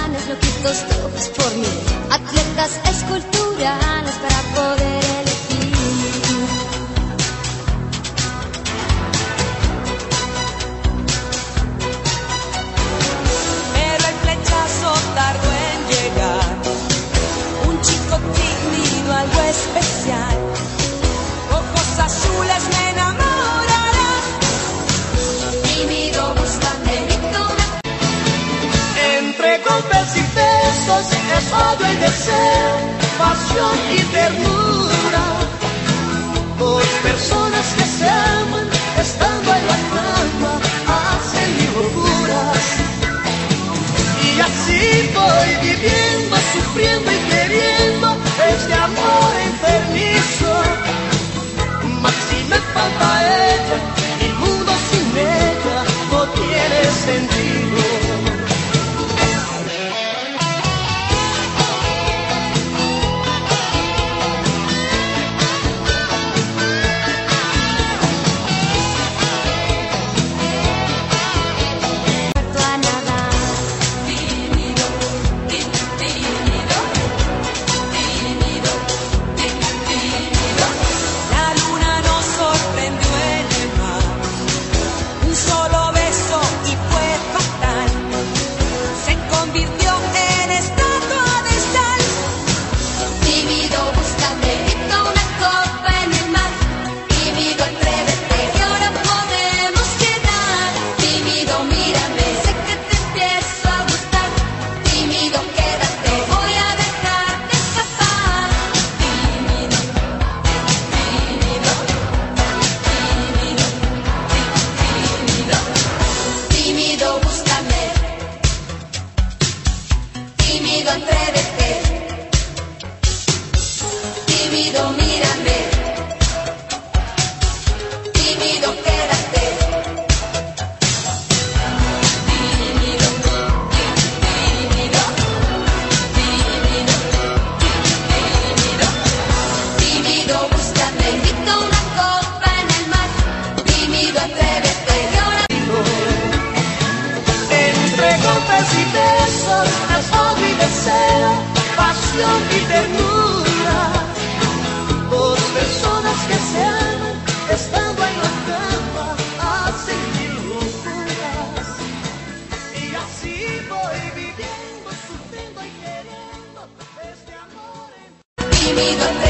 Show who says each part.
Speaker 1: planes loquitos todos por mí, atletas esculturales para poder elegir.
Speaker 2: Pero el flechazo tardó en llegar, un chico tímido, algo especial, ojos azules me enamorarán.
Speaker 1: Tímido buscando
Speaker 3: entre golpes y besos es odio y deseo, pasión y ternura. Dos personas que se aman estando en la cama hacen mil locuras. Y así voy viviendo, sufriendo y queriendo este amor enfermizo. Mas si me falta ella, el mundo sin ella no tiene sentido. Y ternura, dos personas que se aman estando en la cama hacen mil locuras. Y así voy viviendo, sufriendo y queriendo este amor.